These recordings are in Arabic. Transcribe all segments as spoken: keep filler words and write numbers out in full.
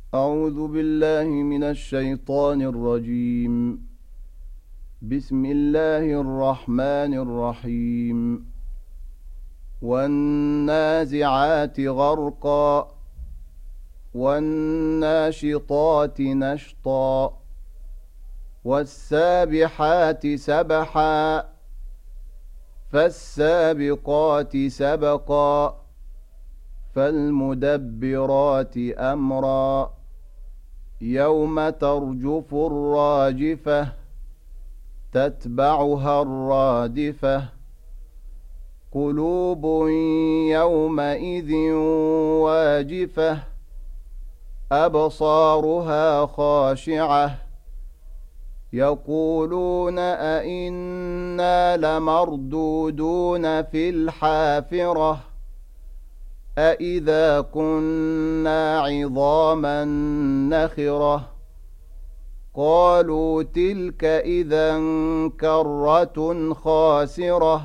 أعوذ بالله من الشيطان الرجيم. بسم الله الرحمن الرحيم. والنازعات غرقا والناشطات نشطا والسابحات سبحا فالسابقات سبقا فالمدبرات أمرا يوم ترجف الراجفة تتبعها الرادفة قلوب يومئذ واجفة أبصارها خاشعة يقولون أئنا لمردودون في الحافرة أئذا كنا عظاما نخرة قالوا تلك إذا كرة خاسرة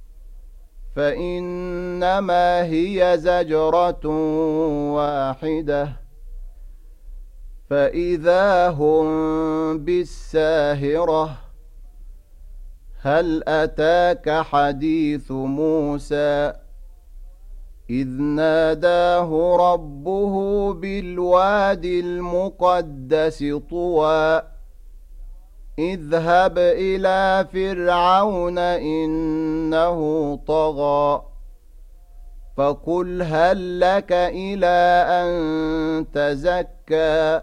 فإنما هي زجرة واحدة فإذا هم بالساهرة هل أتاك حديث موسى إذ ناداه ربه بالواد المقدس طوى اذهب إلى فرعون إنه طغى فقل هل لك إلى أن تزكى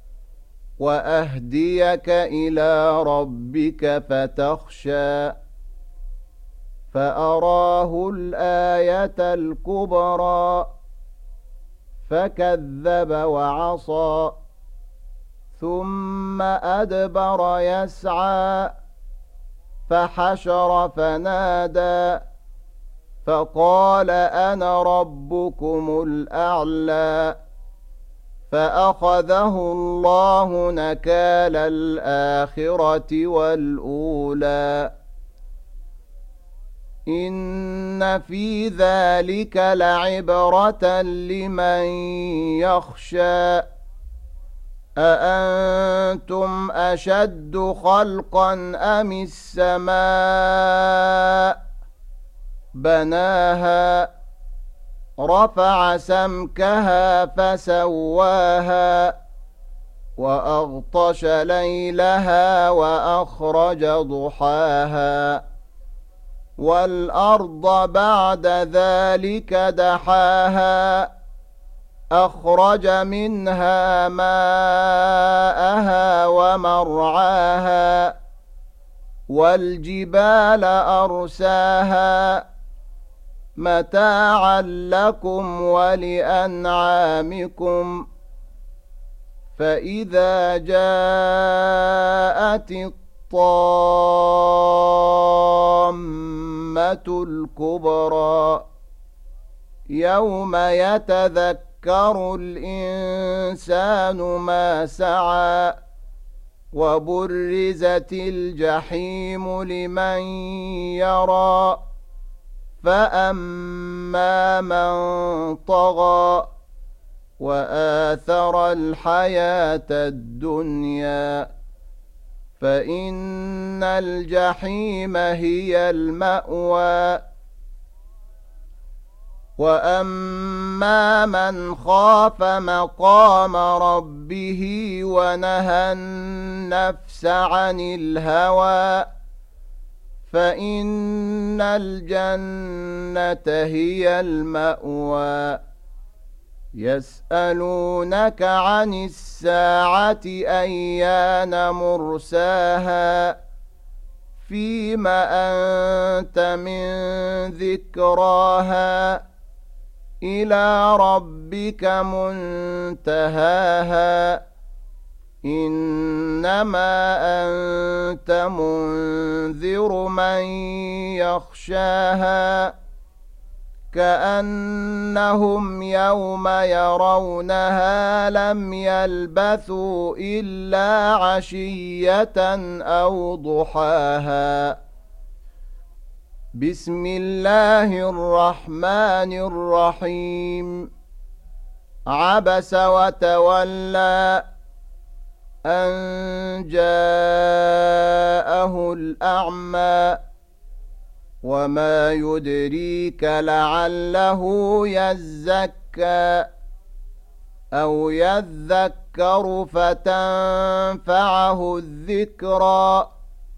وأهديك إلى ربك فتخشى فأراه الآية الكبرى فكذب وعصى ثم أدبر يسعى فحشر فنادى فقال أنا ربكم الأعلى فأخذه الله نكال الآخرة والأولى إن في ذلك لعبرة لمن يخشى أأنتم أشد خلقا أم السماء بناها رفع سمكها فسواها وأغطش ليلها وأخرج ضحاها والأرض بعد ذلك دحاها أخرج منها ماءها ومرعاها والجبال أرساها متاعا لكم ولأنعامكم فإذا جاءت الطامة الكبرى يوم يتذكر الإنسان ما سعى وبرزت الجحيم لمن يرى فأما من طغى وآثر الحياة الدنيا فإن الجحيم هي المأوى وأما من خاف مقام ربه ونهى النفس عن الهوى فإن الجنة هي المأوى يسألونك عن الساعة أيان مرساها فيم أنت من ذكراها إلى ربك منتهاها إنما أنت منذر من يخشاها كأنهم يوم يرونها لم يلبثوا إلا عشية أو ضحاها بسم الله الرحمن الرحيم عبس وتولى أن جاءه الأعمى وما يدريك لعله يزكى أو يذكر فتنفعه الذكرى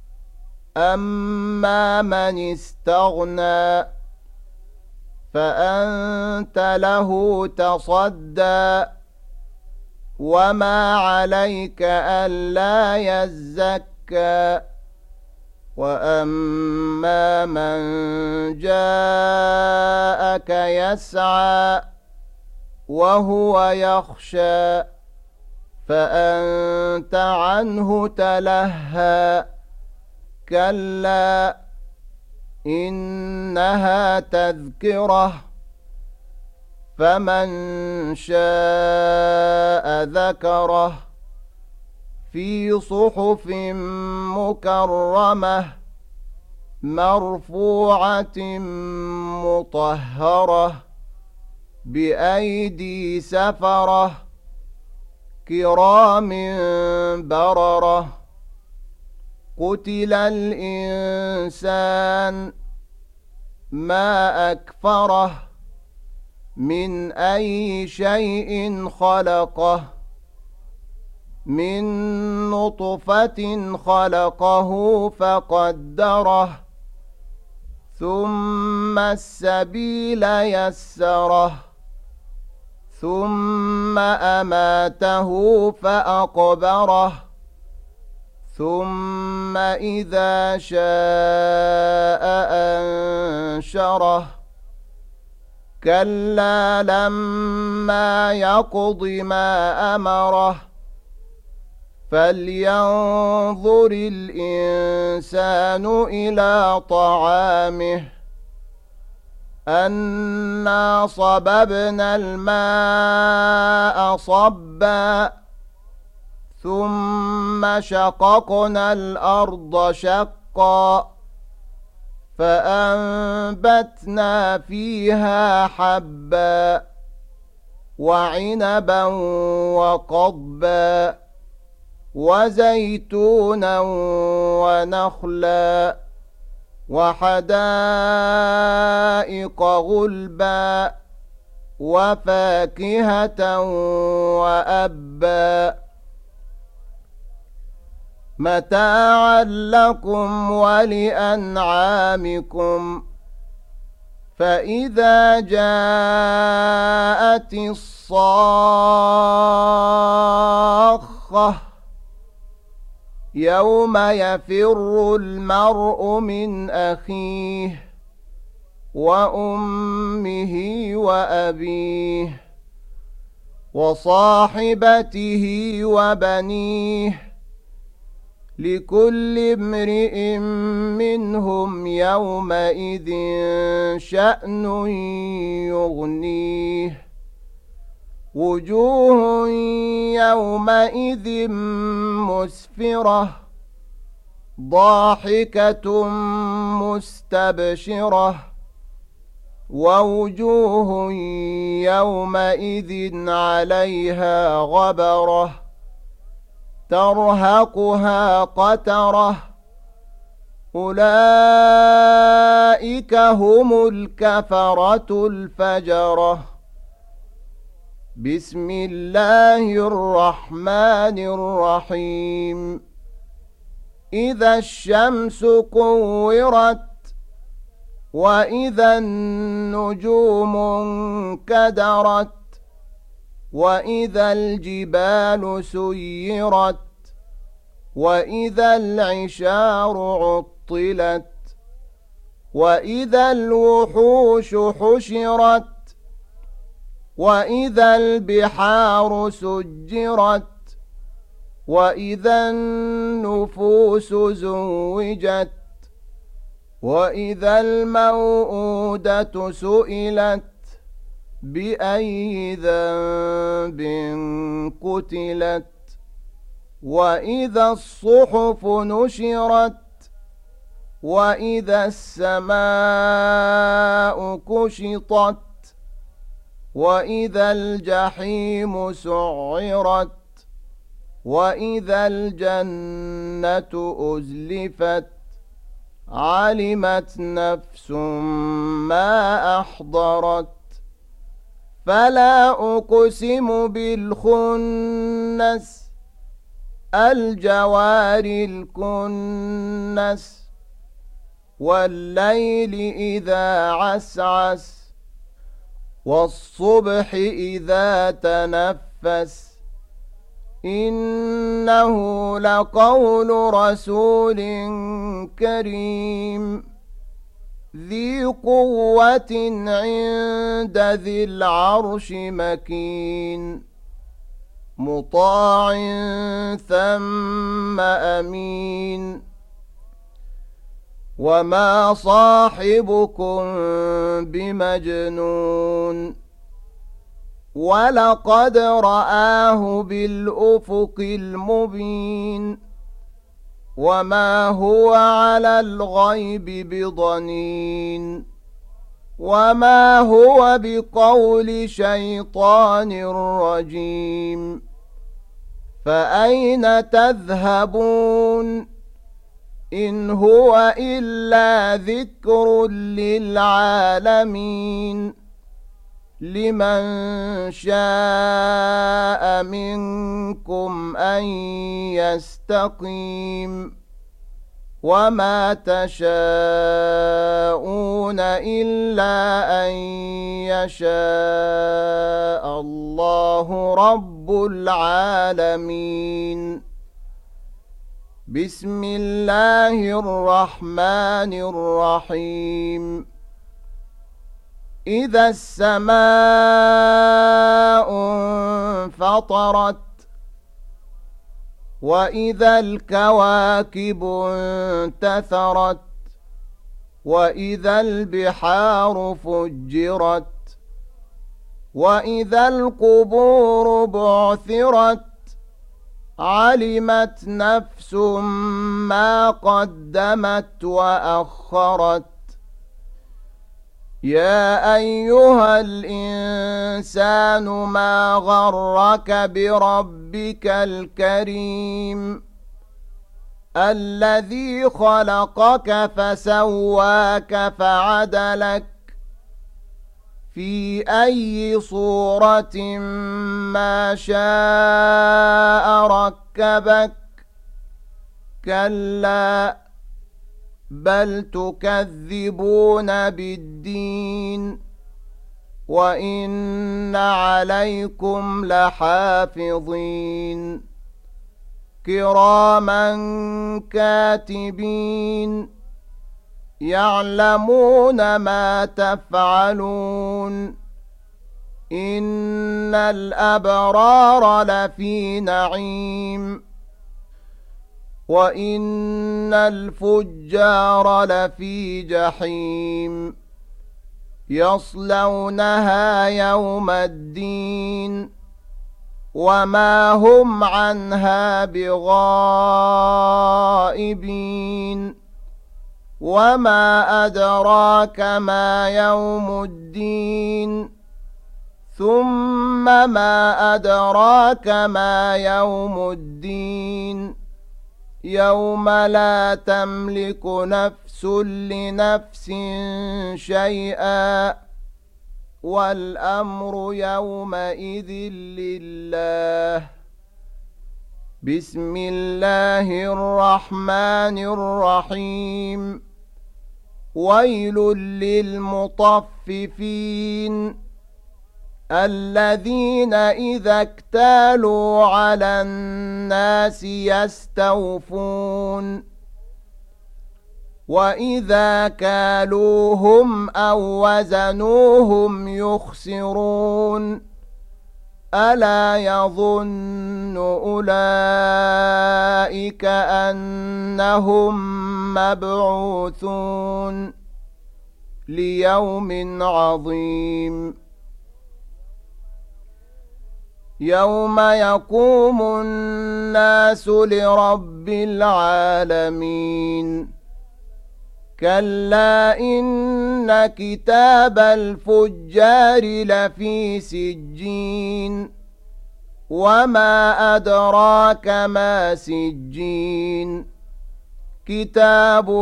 أما من استغنى فأنت له تصدى وما عليك ألا يزكى وأما من جاءك يسعى وهو يخشى فأنت عنه تلهى كلا إنها تذكرة فمن شاء ذكره في صحف مكرمة مرفوعة مطهرة بأيدي سفرة كرام بررة قتل الإنسان ما أكفره من أي شيء خلقه من نطفة خلقه فقدره ثم السبيل يسره ثم أماته فأقبره ثم إذا شاء أنشره كلا لما يقض ما أمره فلينظر الإنسان إلى طعامه أنا صببنا الماء صبا ثم شققنا الأرض شقا فأنبتنا فيها حبا وعنبا وقضبا وزيتونا ونخلا وحدائق غلبا وفاكهة وأبا متاعا لكم ولأنعامكم فإذا جاءت الصاخة يوم يفر المرء من أخيه وأمه وأبيه وصاحبته وبنيه لكل امرئ منهم يومئذ شأن يغنيه وجوه يومئذ مسفرة ضاحكة مستبشرة ووجوه يومئذ عليها غبرة ترهقها قترة أولئك هم الكفرة الفجرة بسم الله الرحمن الرحيم إذا الشمس كورت وإذا النجوم انكدرت وإذا الجبال سيرت وإذا العشار عطلت وإذا الوحوش حشرت وإذا البحار سجرت وإذا النفوس زوجت وإذا الموءودة سئلت بأي ذنب قتلت وإذا الصحف نشرت وإذا السماء كشطت وإذا الجحيم سعرت وإذا الجنة أزلفت علمت نفس ما أحضرت فلا أقسم بالخنس الجوار الكنس والليل إذا عسعس والصبح إذا تنفس إنه لقول رسول كريم ذي قوة عند ذي العرش مكين مطاع ثم أمين وما صاحبكم بمجنون ولقد رآه بالأفق المبين وما هو على الغيب بضنين وما هو بقول شيطان رجيم فأين تذهبون إن هو إلا ذكر للعالمين لمن شاء منكم أن يستقيم وما تشاءون إلا أن يشاء الله رب العالمين بسم الله الرحمن الرحيم إذا السماء انفطرت وإذا الكواكب انتثرت وإذا البحار فجرت وإذا القبور بعثرت علمت نفس ما قدمت وأخرت يا أيها الإنسان ما غرك بربك الكريم الذي خلقك فسواك فعدلك في أي صورة ما شاء ركبك كلا بل تكذبون بالدين وإن عليكم لحافظين كراما كاتبين يعلمون ما تفعلون إن الأبرار لفي نعيم وإن الفجار لفي جحيم يصلونها يوم الدين وما هم عنها بغائبين وما أدراك ما يوم الدين ثم ما أدراك ما يوم الدين يوم لا تملك نفس لنفس شيئا والأمر يومئذ لله بسم الله الرحمن الرحيم ويل للمطففين الذين إذا اكتالوا على الناس يستوفون وإذا كالوهم أو وزنوهم يخسرون ألا يظن أولئك أنهم مبعوثون ليوم عظيم يوم يقوم الناس لرب العالمين كلا إن إن كتاب الفجار لفي سجين وما أدراك ما سجين كتاب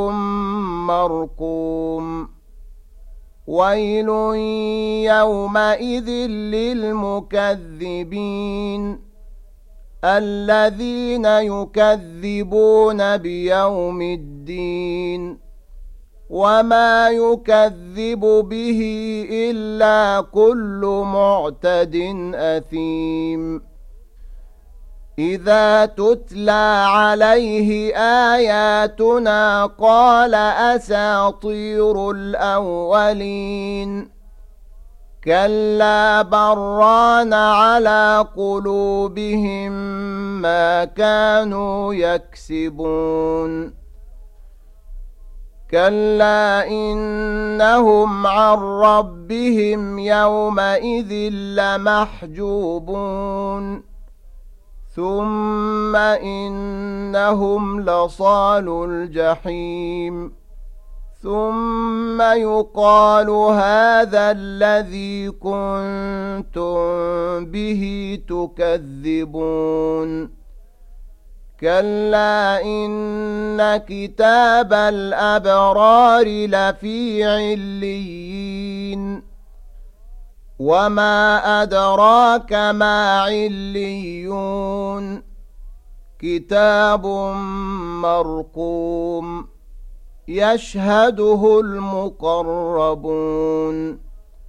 مرقوم ويل يومئذ للمكذبين الذين يكذبون بيوم الدين وما يكذب به إلا كل معتد أثيم إذا تتلى عليه آياتنا قال أساطير الأولين كلا بران على قلوبهم ما كانوا يكسبون كلا إنهم عن ربهم يومئذ لمحجوبون ثم إنهم لصالو الجحيم ثم يقال هذا الذي كنتم به تكذبون كلا إن كتاب الأبرار لفي عليين وما أدراك ما عليون كتاب مرقوم يشهده المقربون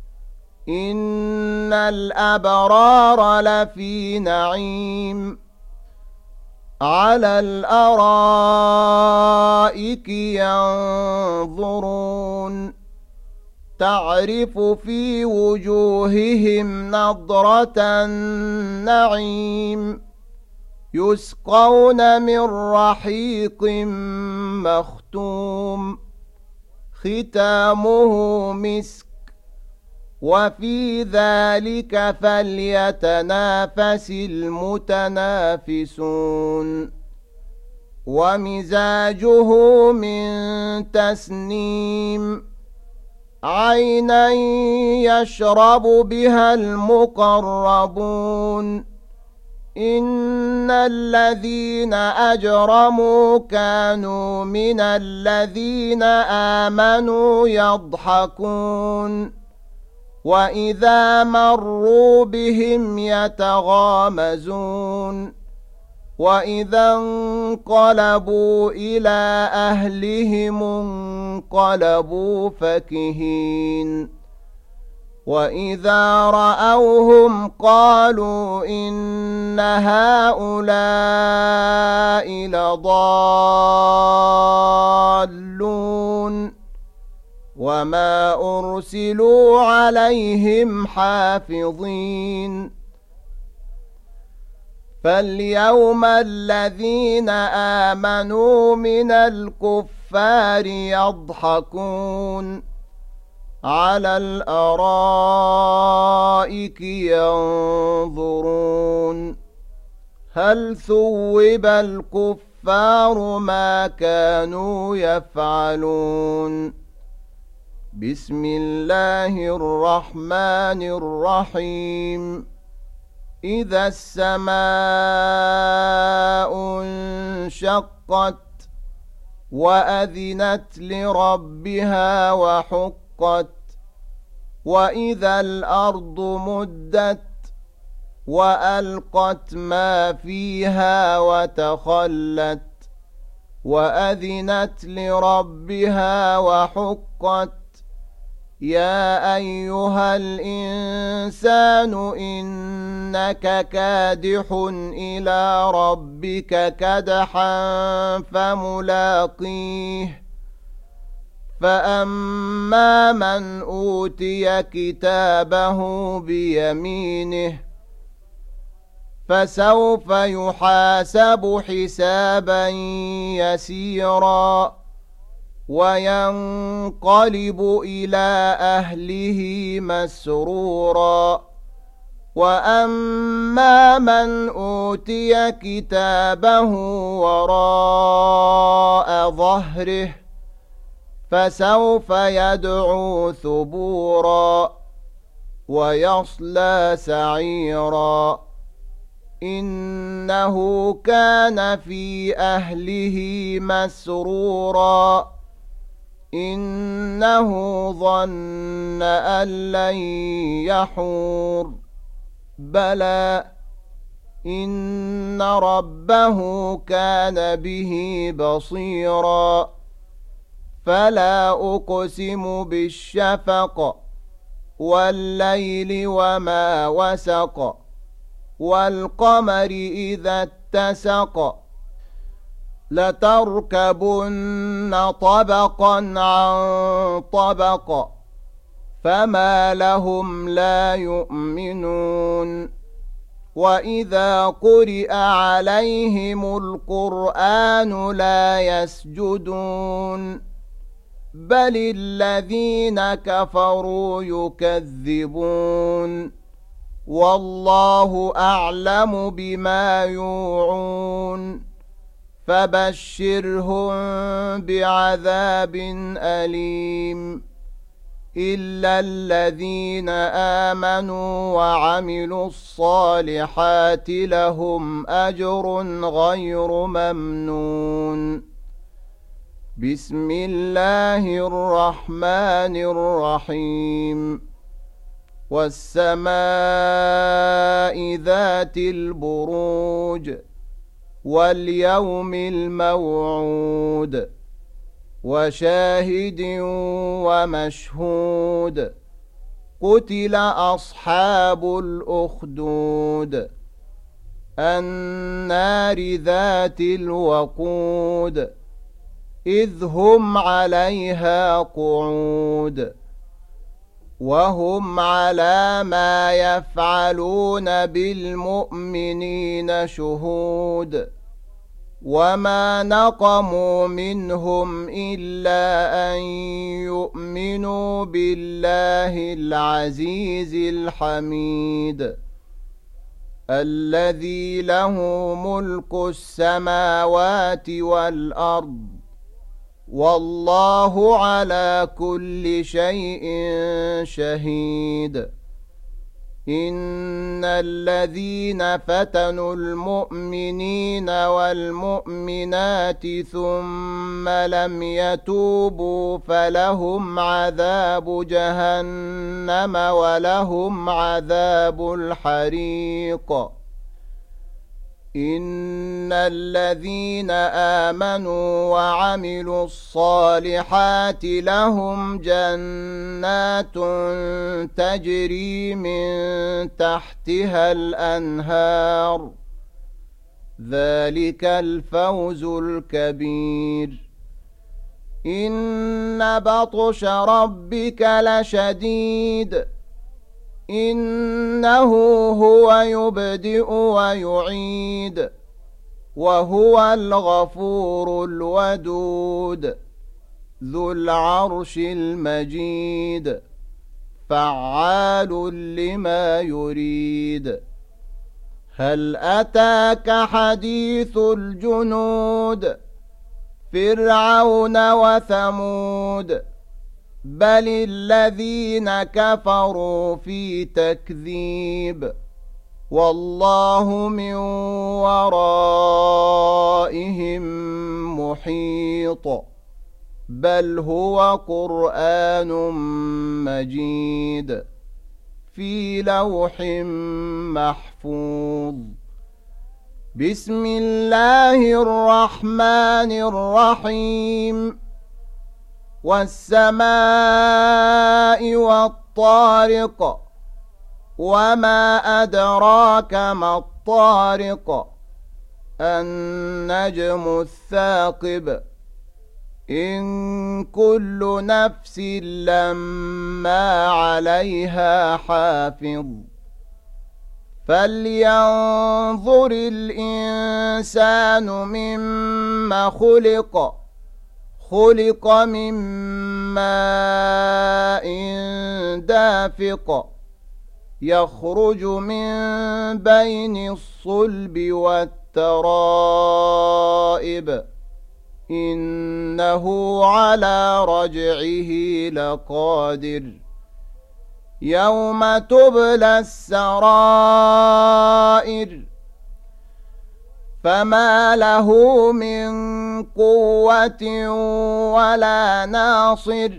إن الأبرار لفي نعيم على الأرائك ينظرون تعرف في وجوههم نضرة النعيم يسقون من رحيق مختوم ختامه مسك وفي ذلك فليتنافس المتنافسون ومزاجه من تسنيم عينا يشرب بها المقربون إن الذين أجرموا كانوا من الذين آمنوا يضحكون وإذا مروا بهم يتغامزون وإذا انقلبوا إلى أهلهم انقلبوا فكهين وإذا رأوهم قالوا إن هؤلاء لضالون وما أرسلوا عليهم حافظين فاليوم الذين آمنوا من الكفار يضحكون على الأرائك ينظرون هل ثوب الكفار ما كانوا يفعلون بسم الله الرحمن الرحيم إذا السماء انشقت وأذنت لربها وحقت وإذا الأرض مدت وألقت ما فيها وتخلت وأذنت لربها وحقت يا أيها الإنسان إنك كادح إلى ربك كدحا فملاقيه فأما من أوتي كتابه بيمينه فسوف يحاسب حسابا يسيرا وينقلب إلى أهله مسرورا وأما من أوتي كتابه وراء ظهره فسوف يدعو ثبورا ويصلى سعيرا إنه كان في أهله مسرورا إنه ظن أن لن يحور بلى إن ربه كان به بصيرا فلا أقسم بالشفق والليل وما وسق والقمر إذا اتسق لتركبن طبقا عن طبق فما لهم لا يؤمنون وإذا قرئ عليهم القرآن لا يسجدون بل الذين كفروا يكذبون والله أعلم بما يوعون فبشرهم بعذاب أليم إلا الذين آمنوا وعملوا الصالحات لهم أجر غير ممنون بسم الله الرحمن الرحيم والسماء ذات البروج واليوم الموعود وشاهد ومشهود قتل أصحاب الأخدود النار ذات الوقود إذ هم عليها قعود وهم على ما يفعلون بالمؤمنين شهود وما نقموا منهم إلا أن يؤمنوا بالله العزيز الحميد الذي له ملك السماوات والأرض والله على كل شيء شهيد إن الذين فتنوا المؤمنين والمؤمنات ثم لم يتوبوا فلهم عذاب جهنم ولهم عذاب الحريق إن الذين آمنوا وعملوا الصالحات لهم جنات تجري من تحتها الأنهار ذلك الفوز الكبير إن بطش ربك لشديد إنه هو يبدئ ويعيد وهو الغفور الودود ذو العرش المجيد فعال لما يريد هل أتاك حديث الجنود فرعون وثمود بل الذين كفروا في تكذيب والله من ورائهم محيط بل هو قرآن مجيد في لوح محفوظ بسم الله الرحمن الرحيم والسماء والطارق وما أدراك ما الطارق النجم الثاقب إن كل نفس لما عليها حافظ فلينظر الإنسان مما خلق خلق من ماء دافق يخرج من بين الصلب والترائب إنه على رجعه لقادر يوم تبلى السرائر فما له من قوة ولا ناصر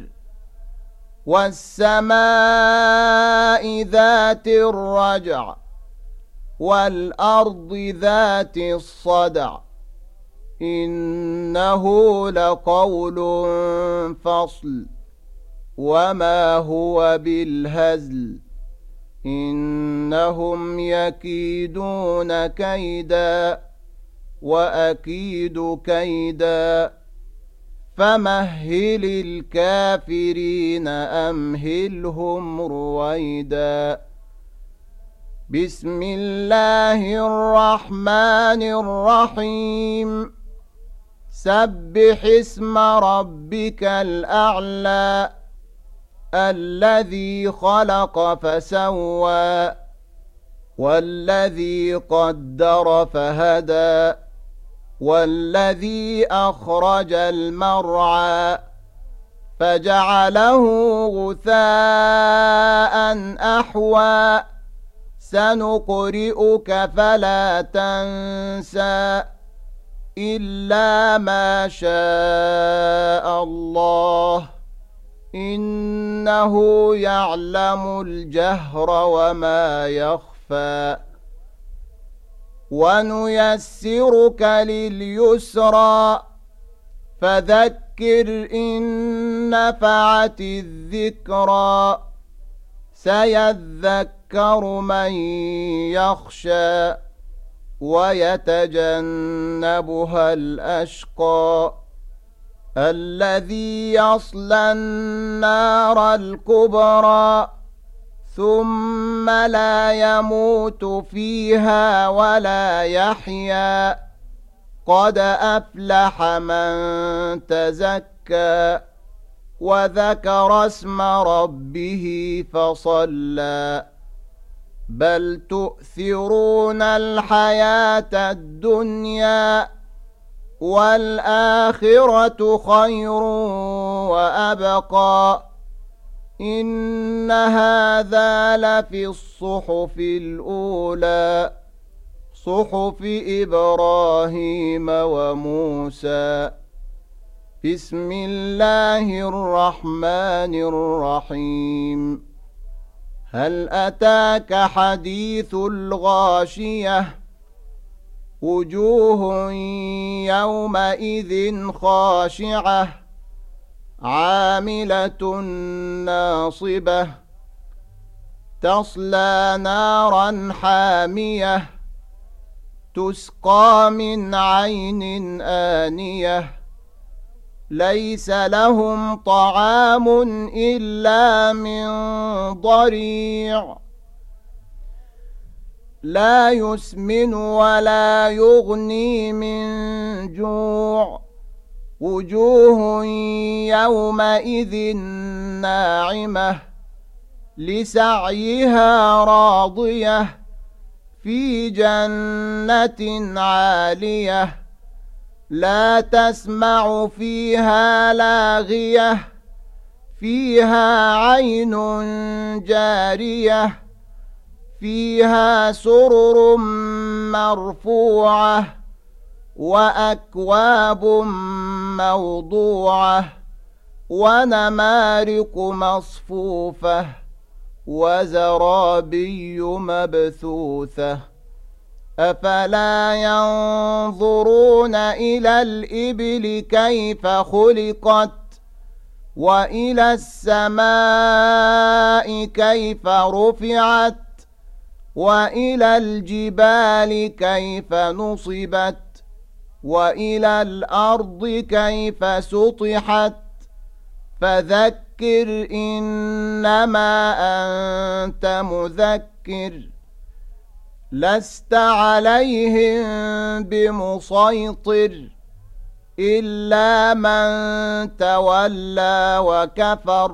والسماء ذات الرجع والأرض ذات الصدع إنه لقول فصل وما هو بالهزل إنهم يكيدون كيدا وأكيد كيدا فمهل الكافرين أمهلهم رويدا بسم الله الرحمن الرحيم سبح اسم ربك الأعلى الذي خلق فسوى والذي قدر فهدى والذي أخرج المرعى فجعله غثاء أحوى سنقرئك فلا تنسى إلا ما شاء الله إنه يعلم الجهر وما يخفى ونيسرك لليسرى فذكر إن نفعت الذكرى سيذكر من يخشى ويتجنبها الأشقى الذي يصلى النار الكبرى ثم لا يموت فيها ولا يحيا قد أفلح من تزكى وذكر اسم ربه فصلى بل تؤثرون الحياة الدنيا والآخرة خير وأبقى إن هذا لفي الصحف الأولى صحف إبراهيم وموسى بسم الله الرحمن الرحيم هل أتاك حديث الغاشية وجوه يومئذ خاشعة عاملة ناصبة تصلى نارا حامية تسقى من عين آنية ليس لهم طعام إلا من ضريع لا يسمن ولا يغني من جوع وجوه يومئذ ناعمة لسعيها راضية في جنة عالية لا تسمع فيها لاغية فيها عين جارية فيها سرر مرفوعة وأكواب موضوعة ونمارق مصفوفة وزرابي مبثوثة أفلا ينظرون إلى الإبل كيف خلقت وإلى السماء كيف رفعت وإلى الجبال كيف نصبت وإلى الأرض كيف سطحت فذكر إنما أنت مذكر لست عليهم بمسيطر إلا من تولى وكفر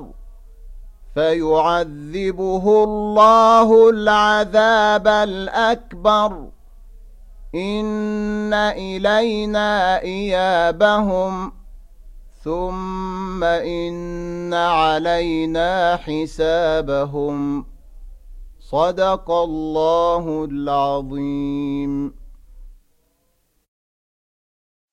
فيعذبه الله العذاب الأكبر إن إن إلينا إيابهم ثم إن علينا حسابهم. صدق الله العظيم.